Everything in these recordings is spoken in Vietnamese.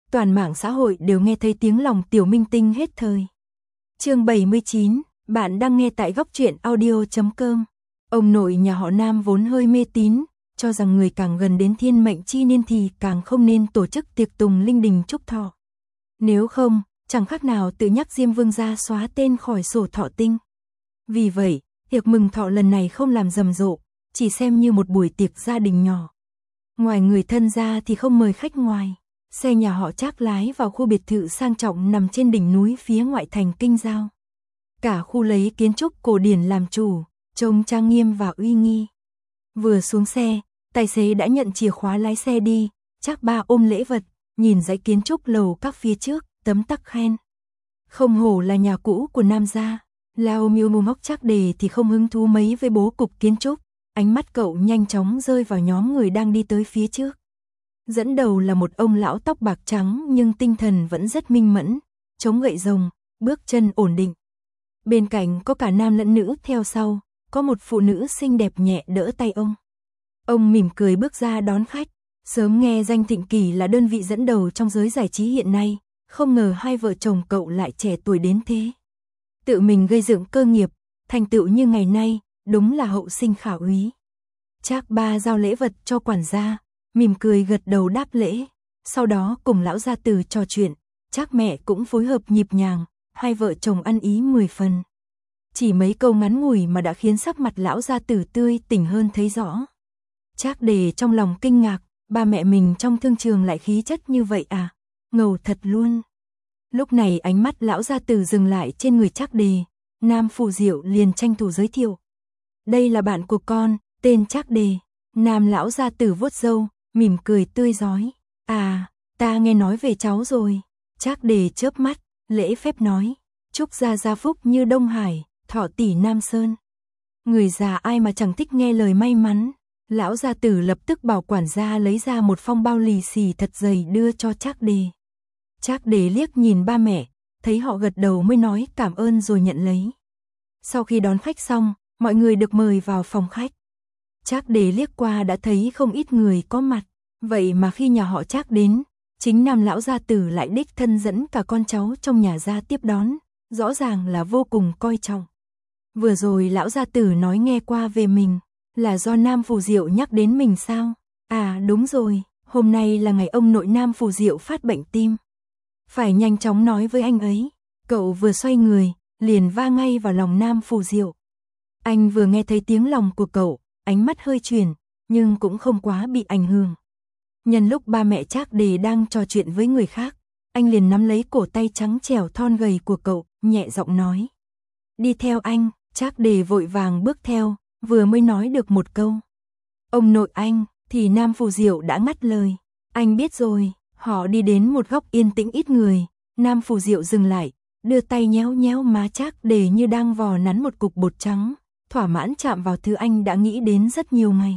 toàn mạng xã hội đều nghe thấy tiếng lòng tiểu minh tinh hết thời. Chương 79, bạn đang nghe tại góc truyện audio.com. Ông nội nhà họ Nam vốn hơi mê tín, cho rằng người càng gần đến thiên mệnh chi niên thì càng không nên tổ chức tiệc tùng linh đình chúc thọ. Nếu không, chẳng khác nào tự nhắc Diêm Vương ra xóa tên khỏi sổ thọ tinh. Vì vậy, tiệc mừng thọ lần này không làm rầm rộ, chỉ xem như một buổi tiệc gia đình nhỏ. Ngoài người thân ra thì không mời khách ngoài. Xe nhà họ Trác lái vào khu biệt thự sang trọng nằm trên đỉnh núi phía ngoại thành Kinh Giao. Cả khu lấy kiến trúc cổ điển làm chủ, trông trang nghiêm và uy nghi. Vừa xuống xe, tài xế đã nhận chìa khóa lái xe đi, Trác ba ôm lễ vật, nhìn dãy kiến trúc lầu các phía trước, tấm tắc khen. Không hổ là nhà cũ của Nam gia. Lao Miêu Móc Trác Đề thì không hứng thú mấy với bố cục kiến trúc, ánh mắt cậu nhanh chóng rơi vào nhóm người đang đi tới phía trước. Dẫn đầu là một ông lão tóc bạc trắng nhưng tinh thần vẫn rất minh mẫn, chống gậy rồng, bước chân ổn định. Bên cạnh có cả nam lẫn nữ theo sau, có một phụ nữ xinh đẹp nhẹ đỡ tay ông. Ông mỉm cười bước ra đón khách, sớm nghe danh Thịnh Kỳ là đơn vị dẫn đầu trong giới giải trí hiện nay, không ngờ hai vợ chồng cậu lại trẻ tuổi đến thế. Tự mình gây dựng cơ nghiệp, thành tựu như ngày nay, đúng là hậu sinh khả úy. Trác ba giao lễ vật cho quản gia, mỉm cười gật đầu đáp lễ, sau đó cùng lão gia tử trò chuyện, Trác mẹ cũng phối hợp nhịp nhàng, hai vợ chồng ăn ý 10 phần. Chỉ mấy câu ngắn ngủi mà đã khiến sắc mặt lão gia tử tươi tỉnh hơn thấy rõ. Trác Đề trong lòng kinh ngạc, ba mẹ mình trong thương trường lại khí chất như vậy à, ngầu thật luôn. Lúc này ánh mắt lão gia tử dừng lại trên người Trác Đề, Nam Phù Diệu liền tranh thủ giới thiệu. Đây là bạn của con, tên Trác Đề. Nam lão gia tử vuốt râu, mỉm cười tươi rói. À, ta nghe nói về cháu rồi. Trác Đề chớp mắt, lễ phép nói. Chúc gia gia phúc như Đông Hải, thọ tỷ Nam Sơn. Người già ai mà chẳng thích nghe lời may mắn. Lão gia tử lập tức bảo quản gia lấy ra một phong bao lì xì thật dày đưa cho Trác Đề. Trác Đề liếc nhìn ba mẹ, thấy họ gật đầu mới nói cảm ơn rồi nhận lấy. Sau khi đón khách xong, mọi người được mời vào phòng khách. Trác Đề liếc qua đã thấy không ít người có mặt, vậy mà khi nhà họ Trác đến, chính Nam lão gia tử lại đích thân dẫn cả con cháu trong nhà ra tiếp đón, rõ ràng là vô cùng coi trọng. Vừa rồi lão gia tử nói nghe qua về mình, là do Nam Phù Diệu nhắc đến mình sao? À đúng rồi, hôm nay là ngày ông nội Nam Phù Diệu phát bệnh tim. Phải nhanh chóng nói với anh ấy. Cậu vừa xoay người, liền va ngay vào lòng Nam Phù Diệu. Anh vừa nghe thấy tiếng lòng của cậu, ánh mắt hơi chuyển, nhưng cũng không quá bị ảnh hưởng. Nhân lúc ba mẹ Trác Đề đang trò chuyện với người khác, anh liền nắm lấy cổ tay trắng trẻo thon gầy của cậu, nhẹ giọng nói. Đi theo anh. Trác Đề vội vàng bước theo, vừa mới nói được một câu. Ông nội anh, thì Nam Phù Diệu đã ngắt lời. Anh biết rồi. Họ đi đến một góc yên tĩnh ít người, Nam Phù Diệu dừng lại, đưa tay nhéo nhéo má Trác Đề như đang vò nắn một cục bột trắng, thỏa mãn chạm vào thứ anh đã nghĩ đến rất nhiều ngày.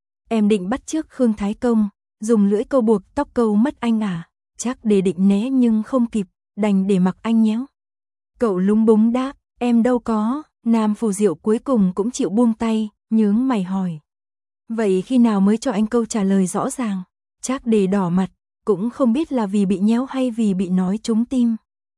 Em định bắt chước Khương Thái Công, dùng lưỡi câu buộc tóc câu mất anh à? Trác Đề định né nhưng không kịp, đành để mặc anh nhéo. Cậu lúng búng đáp, em đâu có. Nam Phù Diệu cuối cùng cũng chịu buông tay, nhướng mày hỏi. Vậy khi nào mới cho anh câu trả lời rõ ràng? Trác Đề đỏ mặt, cũng không biết là vì bị nhéo hay vì bị nói trúng tim.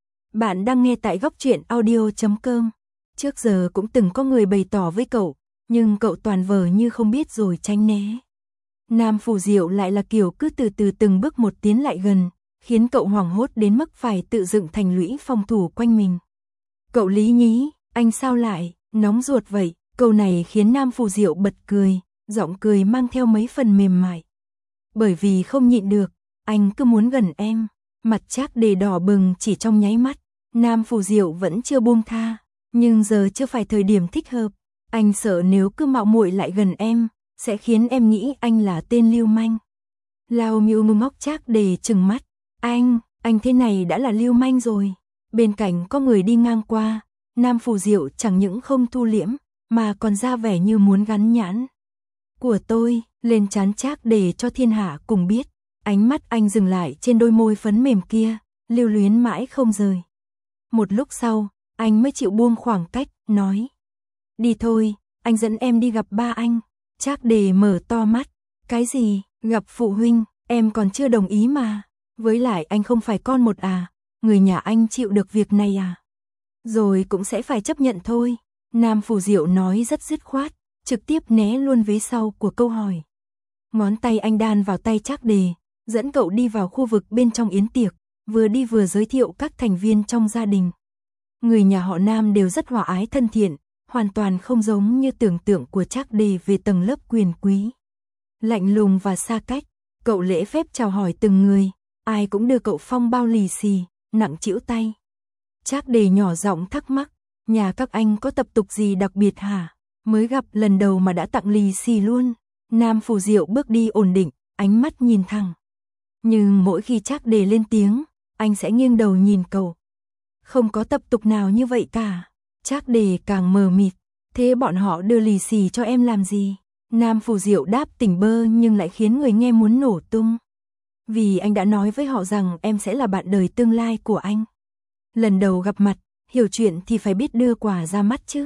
Bạn đang nghe tại góc truyện audio.com. Trước giờ cũng từng có người bày tỏ với cậu, nhưng cậu toàn vờ như không biết rồi tránh né. Nam Phù Diệu lại là kiểu cứ từ từ từng bước một tiến lại gần, khiến cậu hoảng hốt đến mức phải tự dựng thành lũy phòng thủ quanh mình. Cậu lý nhí, anh sao lại, nóng ruột vậy? Câu này khiến Nam Phù Diệu bật cười, giọng cười mang theo mấy phần mềm mại. Bởi vì không nhịn được, anh cứ muốn gần em. Mặt Trác Đề đỏ bừng chỉ trong nháy mắt. Nam Phù Diệu vẫn chưa buông tha, nhưng giờ chưa phải thời điểm thích hợp. Anh sợ nếu cứ mạo muội lại gần em, sẽ khiến em nghĩ anh là tên lưu manh. Lao Miêu Móc Trác Đề trừng mắt. Anh thế này đã là lưu manh rồi. Bên cạnh có người đi ngang qua, Nam Phù Diệu chẳng những không thu liễm, mà còn ra vẻ như muốn gắn nhãn. Của tôi, lên trán Trác Đề cho thiên hạ cùng biết. Ánh mắt anh dừng lại trên đôi môi phấn mềm kia, lưu luyến mãi không rời. Một lúc sau, anh mới chịu buông khoảng cách, nói. Đi thôi, anh dẫn em đi gặp ba anh. Trác Đề mở to mắt. Cái gì, gặp phụ huynh, em còn chưa đồng ý mà. Với lại anh không phải con một à, người nhà anh chịu được việc này à? Rồi cũng sẽ phải chấp nhận thôi. Nam Phù Diệu nói rất dứt khoát, trực tiếp né luôn vế sau của câu hỏi. Ngón tay anh đan vào tay Trác Đề, dẫn cậu đi vào khu vực bên trong yến tiệc, vừa đi vừa giới thiệu các thành viên trong gia đình. Người nhà họ Nam đều rất hòa ái thân thiện, hoàn toàn không giống như tưởng tượng của Trác Đề về tầng lớp quyền quý. Lạnh lùng và xa cách, cậu lễ phép chào hỏi từng người, ai cũng đưa cậu phong bao lì xì, nặng trĩu tay. Trác Đề nhỏ giọng thắc mắc, nhà các anh có tập tục gì đặc biệt hả? Mới gặp lần đầu mà đã tặng lì xì luôn. Nam Phù Diệu bước đi ổn định, ánh mắt nhìn thẳng. Nhưng mỗi khi Trác Đề lên tiếng, anh sẽ nghiêng đầu nhìn cậu. Không có tập tục nào như vậy cả. Trác Đề càng mờ mịt, thế bọn họ đưa lì xì cho em làm gì? Nam Phù Diệu đáp tỉnh bơ nhưng lại khiến người nghe muốn nổ tung. Vì anh đã nói với họ rằng em sẽ là bạn đời tương lai của anh. Lần đầu gặp mặt, hiểu chuyện thì phải biết đưa quà ra mắt chứ.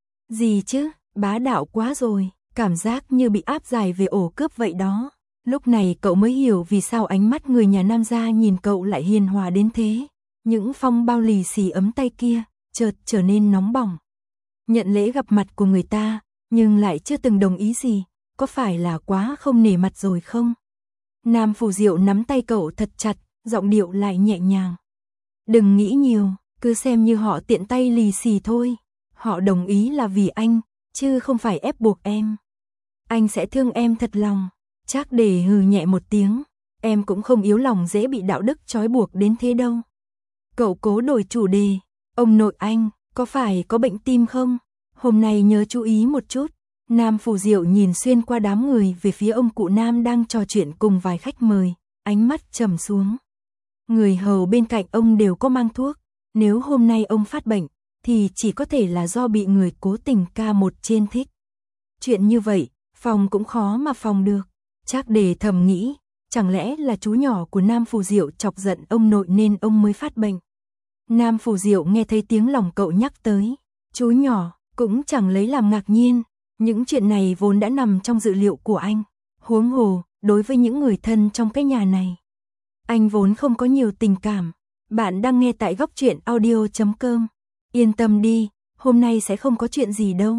Gì chứ, bá đạo quá rồi, cảm giác như bị áp giải về ổ cướp vậy đó. Lúc này cậu mới hiểu vì sao ánh mắt người nhà Nam gia nhìn cậu lại hiền hòa đến thế. Những phong bao lì xì ấm tay kia, chợt trở nên nóng bỏng. Nhận lễ gặp mặt của người ta, nhưng lại chưa từng đồng ý gì, có phải là quá không nể mặt rồi không? Nam Phù Diệu nắm tay cậu thật chặt, giọng điệu lại nhẹ nhàng. Đừng nghĩ nhiều, cứ xem như họ tiện tay lì xì thôi. Họ đồng ý là vì anh, chứ không phải ép buộc em. Anh sẽ thương em thật lòng. Trác Đề hừ nhẹ một tiếng, em cũng không yếu lòng dễ bị đạo đức trói buộc đến thế đâu. Cậu cố đổi chủ đề, ông nội anh, có phải có bệnh tim không? Hôm nay nhớ chú ý một chút. Nam Phù Diệu nhìn xuyên qua đám người về phía ông cụ Nam đang trò chuyện cùng vài khách mời, ánh mắt trầm xuống. Người hầu bên cạnh ông đều có mang thuốc, nếu hôm nay ông phát bệnh, thì chỉ có thể là do bị người cố tình ca một trên thích. Chuyện như vậy, phòng cũng khó mà phòng được. Trác Đề thầm nghĩ, chẳng lẽ là chú nhỏ của Nam Phù Diệu chọc giận ông nội nên ông mới phát bệnh. Nam Phù Diệu nghe thấy tiếng lòng cậu nhắc tới, chú nhỏ, cũng chẳng lấy làm ngạc nhiên, những chuyện này vốn đã nằm trong dự liệu của anh. Huống hồ, đối với những người thân trong cái nhà này, anh vốn không có nhiều tình cảm. Bạn đang nghe tại Góc Truyện Audio.com. Yên tâm đi, hôm nay sẽ không có chuyện gì đâu.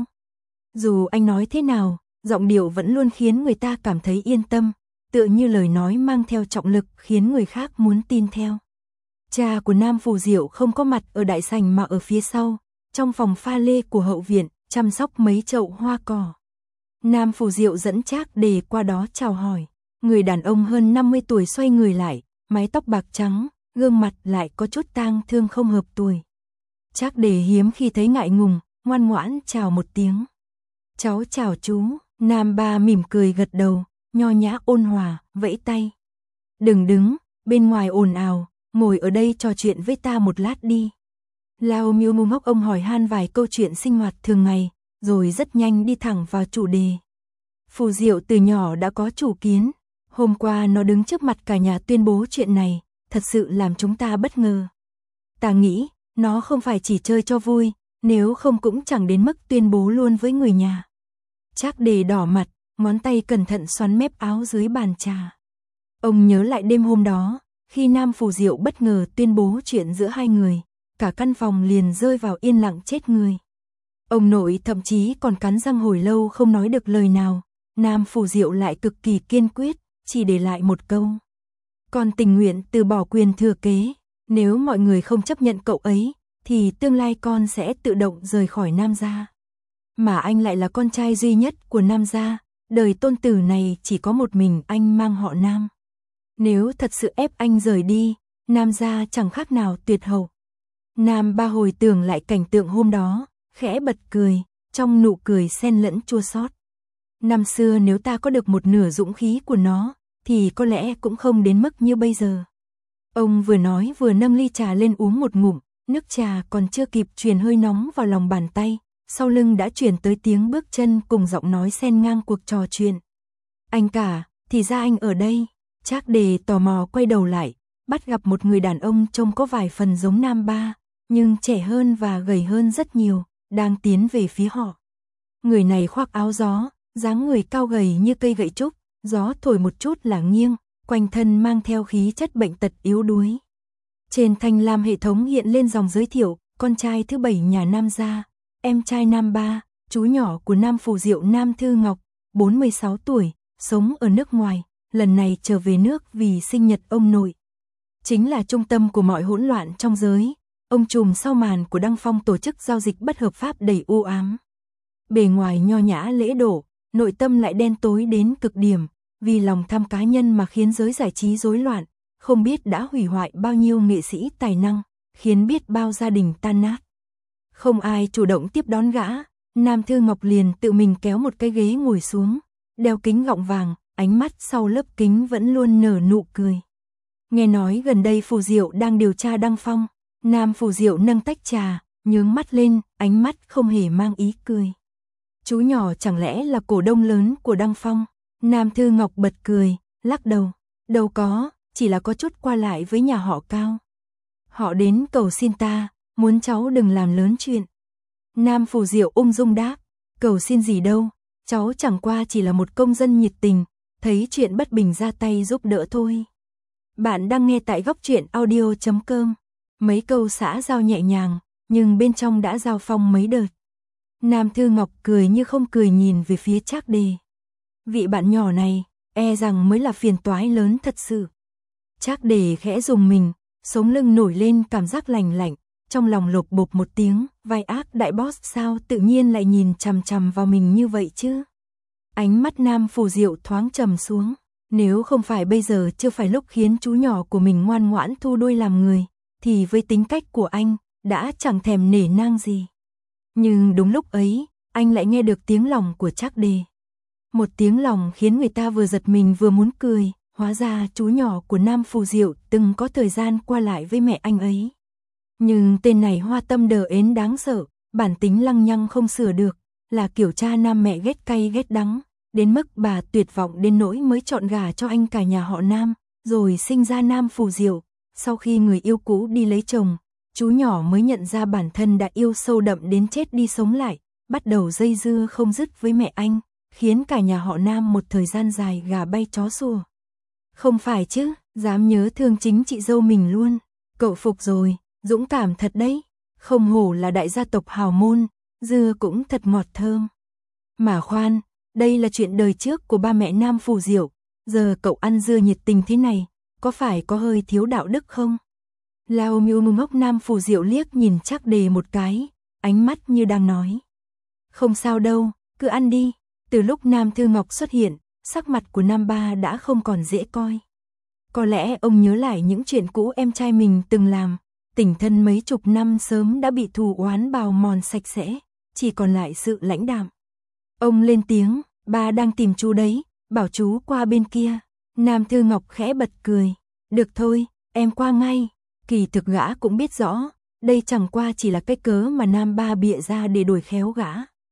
Dù anh nói thế nào, giọng điệu vẫn luôn khiến người ta cảm thấy yên tâm, tựa như lời nói mang theo trọng lực khiến người khác muốn tin theo. Cha của Nam Phù Diệu không có mặt ở đại sảnh mà ở phía sau, trong phòng pha lê của hậu viện, chăm sóc mấy chậu hoa cỏ. Nam Phù Diệu dẫn Trác Đề qua đó chào hỏi. Người đàn ông hơn 50 tuổi xoay người lại, mái tóc bạc trắng, gương mặt lại có chút tang thương không hợp tuổi. Trác Đề hiếm khi thấy ngại ngùng, ngoan ngoãn chào một tiếng. Cháu chào chú. Nam Ba mỉm cười gật đầu, nho nhã ôn hòa, vẫy tay. Đừng đứng, bên ngoài ồn ào, ngồi ở đây trò chuyện với ta một lát đi. Lao Miêu Mông Hốc ông hỏi han vài câu chuyện sinh hoạt thường ngày, rồi rất nhanh đi thẳng vào chủ đề. Phù Diệu từ nhỏ đã có chủ kiến, hôm qua nó đứng trước mặt cả nhà tuyên bố chuyện này, thật sự làm chúng ta bất ngờ. Ta nghĩ, nó không phải chỉ chơi cho vui, nếu không cũng chẳng đến mức tuyên bố luôn với người nhà. Trác Đề đỏ mặt, ngón tay cẩn thận xoắn mép áo dưới bàn trà. Ông nhớ lại đêm hôm đó, khi Nam Phù Diệu bất ngờ tuyên bố chuyện giữa hai người, cả căn phòng liền rơi vào yên lặng chết người. Ông nội thậm chí còn cắn răng hồi lâu không nói được lời nào, Nam Phù Diệu lại cực kỳ kiên quyết, chỉ để lại một câu. Con tình nguyện từ bỏ quyền thừa kế, nếu mọi người không chấp nhận cậu ấy, thì tương lai con sẽ tự động rời khỏi Nam gia. Mà anh lại là con trai duy nhất của Nam gia, đời tôn tử này chỉ có một mình anh mang họ Nam. Nếu thật sự ép anh rời đi, Nam gia chẳng khác nào tuyệt hậu. Nam Ba hồi tưởng lại cảnh tượng hôm đó, khẽ bật cười, trong nụ cười xen lẫn chua xót. Năm xưa nếu ta có được một nửa dũng khí của nó, thì có lẽ cũng không đến mức như bây giờ. Ông vừa nói vừa nâng ly trà lên uống một ngụm, nước trà còn chưa kịp truyền hơi nóng vào lòng bàn tay, sau lưng đã truyền tới tiếng bước chân cùng giọng nói xen ngang cuộc trò chuyện. Anh cả, thì ra anh ở đây. Trác Đề tò mò quay đầu lại, bắt gặp một người đàn ông trông có vài phần giống Nam Ba, nhưng trẻ hơn và gầy hơn rất nhiều, đang tiến về phía họ. Người này khoác áo gió, dáng người cao gầy như cây gậy trúc, gió thổi một chút là nghiêng, quanh thân mang theo khí chất bệnh tật yếu đuối. Trên thanh lam hệ thống hiện lên dòng giới thiệu, con trai thứ 7 nhà Nam gia, em trai Nam Ba, chú nhỏ của Nam Phù Diệu Nam Thư Ngọc, 46 tuổi, sống ở nước ngoài, lần này trở về nước vì sinh nhật ông nội. Chính là trung tâm của mọi hỗn loạn trong giới, ông trùm sau màn của Đăng Phong tổ chức giao dịch bất hợp pháp đầy u ám. Bề ngoài nho nhã lễ độ, nội tâm lại đen tối đến cực điểm, vì lòng tham cá nhân mà khiến giới giải trí rối loạn, không biết đã hủy hoại bao nhiêu nghệ sĩ tài năng, khiến biết bao gia đình tan nát. Không ai chủ động tiếp đón gã, Nam Thư Ngọc liền tự mình kéo một cái ghế ngồi xuống, đeo kính gọng vàng, ánh mắt sau lớp kính vẫn luôn nở nụ cười. Nghe nói gần đây Phù Diệu đang điều tra Đăng Phong, Nam Phù Diệu nâng tách trà, nhướng mắt lên, ánh mắt không hề mang ý cười. Chú nhỏ chẳng lẽ là cổ đông lớn của Đăng Phong? Nam Thư Ngọc bật cười, lắc đầu, đâu có, chỉ là có chút qua lại với nhà họ Cao. Họ đến cầu xin ta, muốn cháu đừng làm lớn chuyện. Nam Phù Diệu ung dung đáp, cầu xin gì đâu, cháu chẳng qua chỉ là một công dân nhiệt tình, thấy chuyện bất bình ra tay giúp đỡ thôi. Bạn đang nghe tại góc truyện audio.com. Mấy câu xã giao nhẹ nhàng, nhưng bên trong đã giao phong mấy đợt. Nam Thư Ngọc cười như không cười nhìn về phía Trác Đề. Vị bạn nhỏ này, e rằng mới là phiền toái lớn thật sự. Trác Đề khẽ rùng mình, sống lưng nổi lên cảm giác lành lạnh, trong lòng lột bột một tiếng, vai ác đại boss sao tự nhiên lại nhìn chằm chằm vào mình như vậy chứ. Ánh mắt Nam Phù Diệu thoáng trầm xuống, nếu không phải bây giờ chưa phải lúc khiến chú nhỏ của mình ngoan ngoãn thu đuôi làm người, thì với tính cách của anh, đã chẳng thèm nể nang gì. Nhưng đúng lúc ấy, anh lại nghe được tiếng lòng của Trác Đề. Một tiếng lòng khiến người ta vừa giật mình vừa muốn cười, hóa ra chú nhỏ của Nam Phù Diệu từng có thời gian qua lại với mẹ anh ấy. Nhưng tên này hoa tâm đờ ến đáng sợ, bản tính lăng nhăng không sửa được, là kiểu cha nam mẹ ghét cay ghét đắng, đến mức bà tuyệt vọng đến nỗi mới chọn gả cho anh cả nhà họ Nam, rồi sinh ra Nam Phù Diệu. Sau khi người yêu cũ đi lấy chồng, chú nhỏ mới nhận ra bản thân đã yêu sâu đậm đến chết đi sống lại, bắt đầu dây dưa không dứt với mẹ anh, khiến cả nhà họ Nam một thời gian dài gà bay chó sủa. Không phải chứ, dám nhớ thương chính chị dâu mình luôn. Cậu phục rồi, dũng cảm thật đấy. Không hổ là đại gia tộc hào môn, dưa cũng thật ngọt thơm. Mà khoan, đây là chuyện đời trước của ba mẹ Nam Phù Diệu, giờ cậu ăn dưa nhiệt tình thế này, có phải có hơi thiếu đạo đức không? Lao Miu ngốc Nam Phù Diệu liếc nhìn Trác Đề một cái, ánh mắt như đang nói. Không sao đâu, cứ ăn đi. Từ lúc Nam Thư Ngọc xuất hiện, sắc mặt của Nam Ba đã không còn dễ coi. Có lẽ ông nhớ lại những chuyện cũ em trai mình từng làm, tình thân mấy chục năm sớm đã bị thù oán bào mòn sạch sẽ, chỉ còn lại sự lãnh đạm. Ông lên tiếng, ba đang tìm chú đấy, bảo chú qua bên kia. Nam Thư Ngọc khẽ bật cười, được thôi, em qua ngay. Kỳ thực gã cũng biết rõ, đây chẳng qua chỉ là cái cớ mà Nam Ba bịa ra để đuổi khéo gã.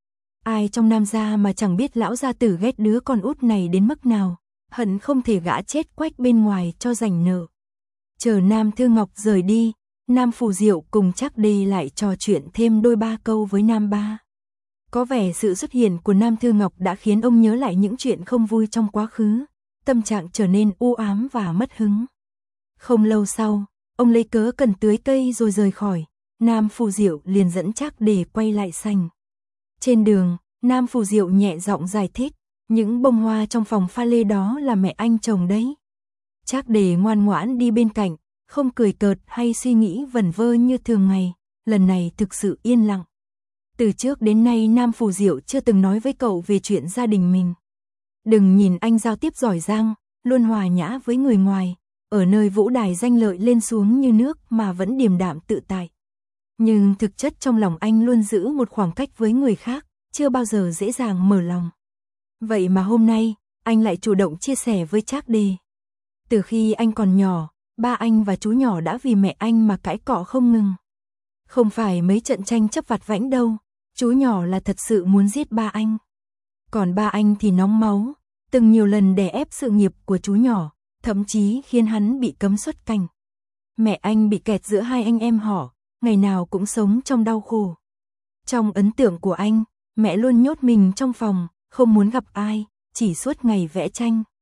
Ai trong Nam gia mà chẳng biết lão gia tử ghét đứa con út này đến mức nào, hận không thể gã chết quách bên ngoài cho rảnh nợ. Chờ Nam Thư Ngọc rời đi, Nam Phù Diệu cùng Trác Đề lại trò chuyện thêm đôi ba câu với Nam Ba. Có vẻ sự xuất hiện của Nam Thư Ngọc đã khiến ông nhớ lại những chuyện không vui trong quá khứ, tâm trạng trở nên u ám và mất hứng. Không lâu sau, ông lấy cớ cần tưới cây rồi rời khỏi, Nam Phù Diệu liền dẫn Trác Đề quay lại sảnh. Trên đường, Nam Phù Diệu nhẹ giọng giải thích, những bông hoa trong phòng pha lê đó là mẹ anh trồng đấy. Trác Đề ngoan ngoãn đi bên cạnh, không cười cợt hay suy nghĩ vẩn vơ như thường ngày, lần này thực sự yên lặng. Từ trước đến nay Nam Phù Diệu chưa từng nói với cậu về chuyện gia đình mình. Đừng nhìn anh giao tiếp giỏi giang, luôn hòa nhã với người ngoài, ở nơi vũ đài danh lợi lên xuống như nước mà vẫn điềm đạm tự tại. Nhưng thực chất trong lòng anh luôn giữ một khoảng cách với người khác, chưa bao giờ dễ dàng mở lòng. Vậy mà hôm nay, anh lại chủ động chia sẻ với Trác Đề. Từ khi anh còn nhỏ, ba anh và chú nhỏ đã vì mẹ anh mà cãi cọ không ngừng. Không phải mấy trận tranh chấp vặt vãnh đâu, chú nhỏ là thật sự muốn giết ba anh. Còn ba anh thì nóng máu, từng nhiều lần đè ép sự nghiệp của chú nhỏ, thậm chí khiến hắn bị cấm xuất cảnh. Mẹ anh bị kẹt giữa hai anh em họ, ngày nào cũng sống trong đau khổ. Trong ấn tượng của anh, mẹ luôn nhốt mình trong phòng, không muốn gặp ai, chỉ suốt ngày vẽ tranh.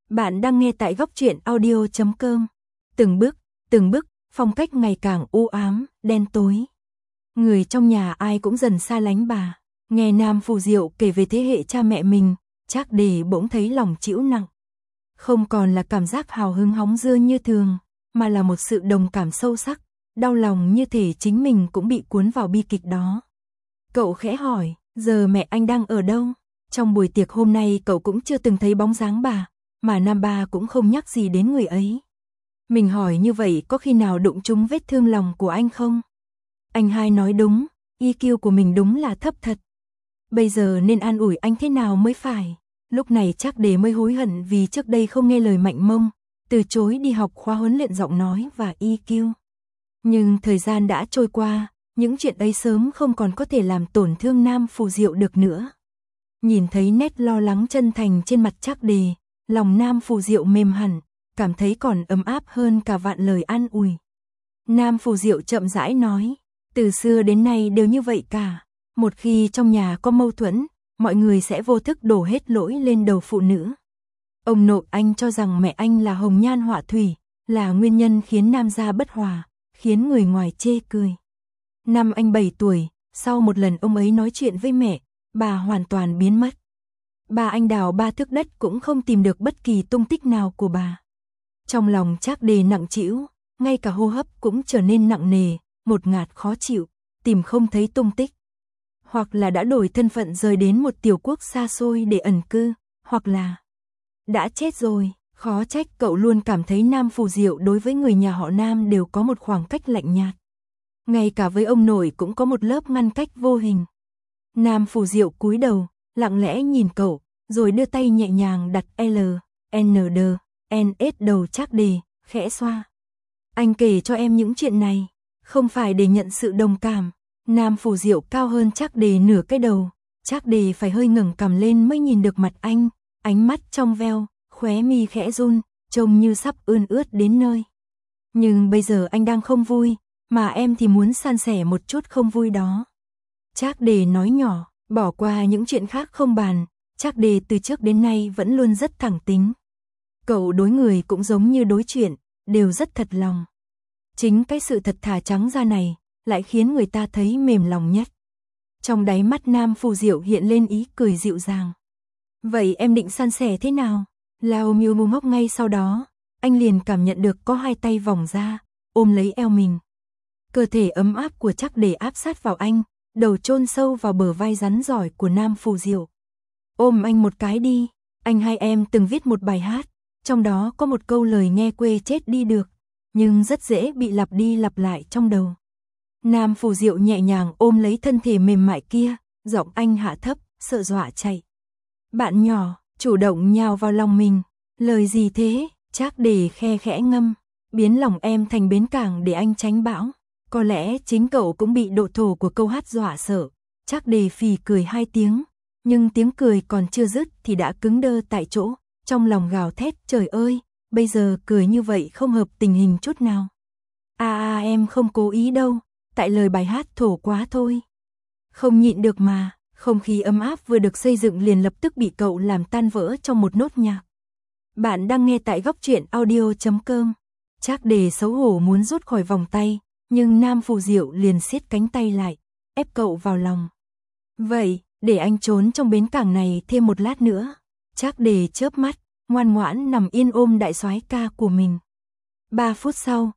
Bạn đang nghe tại góc truyện audio.com. Từng bước, phong cách ngày càng u ám, đen tối. Người trong nhà ai cũng dần xa lánh bà. Nghe Nam Phù Diệu kể về thế hệ cha mẹ mình, Trác Đề bỗng thấy lòng trĩu nặng. Không còn là cảm giác hào hứng hóng dưa như thường, mà là một sự đồng cảm sâu sắc, đau lòng như thể chính mình cũng bị cuốn vào bi kịch đó. Cậu khẽ hỏi, giờ mẹ anh đang ở đâu? Trong buổi tiệc hôm nay cậu cũng chưa từng thấy bóng dáng bà, mà Nam Ba cũng không nhắc gì đến người ấy. Mình hỏi như vậy có khi nào đụng trúng vết thương lòng của anh không? Anh hai nói đúng, EQ của mình đúng là thấp thật. Bây giờ nên an ủi anh thế nào mới phải? Lúc này Trác Đề mới hối hận vì trước đây không nghe lời Mạnh Mông, từ chối đi học khóa huấn luyện giọng nói và EQ. Nhưng thời gian đã trôi qua, những chuyện ấy sớm không còn có thể làm tổn thương Nam Phù Diệu được nữa. Nhìn thấy nét lo lắng chân thành trên mặt Trác Đề, lòng Nam Phù Diệu mềm hẳn, cảm thấy còn ấm áp hơn cả vạn lời an ủi. Nam Phù Diệu chậm rãi nói, từ xưa đến nay đều như vậy cả. Một khi trong nhà có mâu thuẫn, mọi người sẽ vô thức đổ hết lỗi lên đầu phụ nữ. Ông nội anh cho rằng mẹ anh là hồng nhan họa thủy, là nguyên nhân khiến Nam gia bất hòa, khiến người ngoài chê cười. Năm anh 7 tuổi, sau một lần ông ấy nói chuyện với mẹ, bà hoàn toàn biến mất. Bà anh đào 3 thước đất cũng không tìm được bất kỳ tung tích nào của bà. Trong lòng Trác Đề nặng trĩu, ngay cả hô hấp cũng trở nên nặng nề, một ngạt khó chịu, tìm không thấy tung tích. Hoặc là đã đổi thân phận rời đến một tiểu quốc xa xôi để ẩn cư, hoặc là đã chết rồi. Khó trách cậu luôn cảm thấy Nam Phù Diệu đối với người nhà họ Nam đều có một khoảng cách lạnh nhạt. Ngay cả với ông nội cũng có một lớp ngăn cách vô hình. Nam Phù Diệu cúi đầu, lặng lẽ nhìn cậu, rồi đưa tay nhẹ nhàng đặt LND đầu Trác Đề, khẽ xoa. Anh kể cho em những chuyện này, không phải để nhận sự đồng cảm. Nam Phù Diệu cao hơn Trác Đề nửa cái đầu, Trác Đề phải hơi ngẩng cằm lên mới nhìn được mặt anh, ánh mắt trong veo, khóe mi khẽ run, trông như sắp ươn ướt đến nơi. Nhưng bây giờ anh đang không vui, mà em thì muốn san sẻ một chút không vui đó. Trác Đề nói nhỏ, bỏ qua những chuyện khác không bàn, Trác Đề từ trước đến nay vẫn luôn rất thẳng tính. Cậu đối người cũng giống như đối chuyện, đều rất thật lòng. Chính cái sự thật thà trắng ra này, lại khiến người ta thấy mềm lòng nhất. Trong đáy mắt Nam Phù Diệu hiện lên ý cười dịu dàng. Vậy em định san sẻ thế nào? Lao Miêu ngu ngốc ngay sau đó, anh liền cảm nhận được có hai tay vòng ra, ôm lấy eo mình. Cơ thể ấm áp của Trác Đề áp sát vào anh, đầu chôn sâu vào bờ vai rắn giỏi của Nam Phù Diệu. Ôm anh một cái đi, anh hai em từng viết một bài hát, trong đó có một câu lời nghe quê chết đi được, nhưng rất dễ bị lặp đi lặp lại trong đầu. Nam Phù Diệu nhẹ nhàng ôm lấy thân thể mềm mại kia, giọng anh hạ thấp, sợ dọa chạy. Bạn nhỏ, chủ động nhào vào lòng mình, lời gì thế? Trác Đề khe khẽ ngâm, biến lòng em thành bến cảng để anh tránh bão. Có lẽ chính cậu cũng bị độ thổ của câu hát dọa sợ. Trác Đề phì cười 2 tiếng, nhưng tiếng cười còn chưa dứt thì đã cứng đơ tại chỗ, trong lòng gào thét trời ơi, bây giờ cười như vậy không hợp tình hình chút nào. Em không cố ý đâu, tại lời bài hát thổ quá thôi. Không nhịn được mà, không khí ấm áp vừa được xây dựng liền lập tức bị cậu làm tan vỡ trong một nốt nhạc. Bạn đang nghe tại góc truyện audio.com. Trác Đề xấu hổ muốn rút khỏi vòng tay, nhưng Nam Phù Diệu liền siết cánh tay lại, ép cậu vào lòng. Vậy, để anh trốn trong bến cảng này thêm một lát nữa. Trác Đề chớp mắt, ngoan ngoãn nằm yên ôm đại soái ca của mình. 3 phút sau,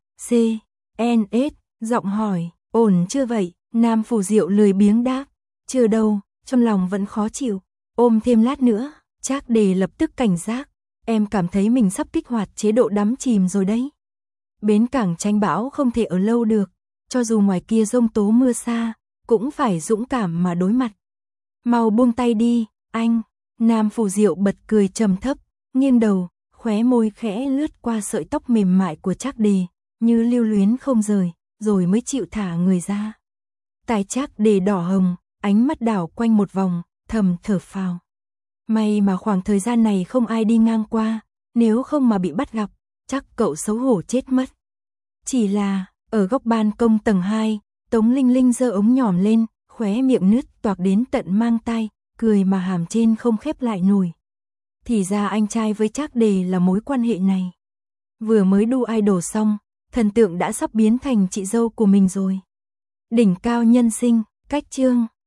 CNS, giọng hỏi, ổn chưa vậy? Nam Phù Diệu lười biếng đáp, chưa đâu, trong lòng vẫn khó chịu, ôm thêm lát nữa. Trác Đề lập tức cảnh giác, em cảm thấy mình sắp kích hoạt chế độ đắm chìm rồi đấy. Bến cảng tránh bão không thể ở lâu được, cho dù ngoài kia giông tố mưa xa, cũng phải dũng cảm mà đối mặt. Mau buông tay đi, anh. Nam Phù Diệu bật cười trầm thấp, nghiêng đầu, khóe môi khẽ lướt qua sợi tóc mềm mại của Trác Đề, như lưu luyến không rời, rồi mới chịu thả người ra. Tai Trác Đề đỏ hồng, ánh mắt đảo quanh một vòng, thầm thở phào. May mà khoảng thời gian này không ai đi ngang qua, nếu không mà bị bắt gặp, chắc cậu xấu hổ chết mất. Chỉ là, ở góc ban công tầng 2, Tống Linh Linh giơ ống nhòm lên, khóe miệng nứt toạc đến tận mang tai, cười mà hàm trên không khép lại nổi. Thì ra anh trai với Trác Đề là mối quan hệ này. Vừa mới đu idol xong, thần tượng đã sắp biến thành chị dâu của mình rồi. Đỉnh cao nhân sinh, cách chương.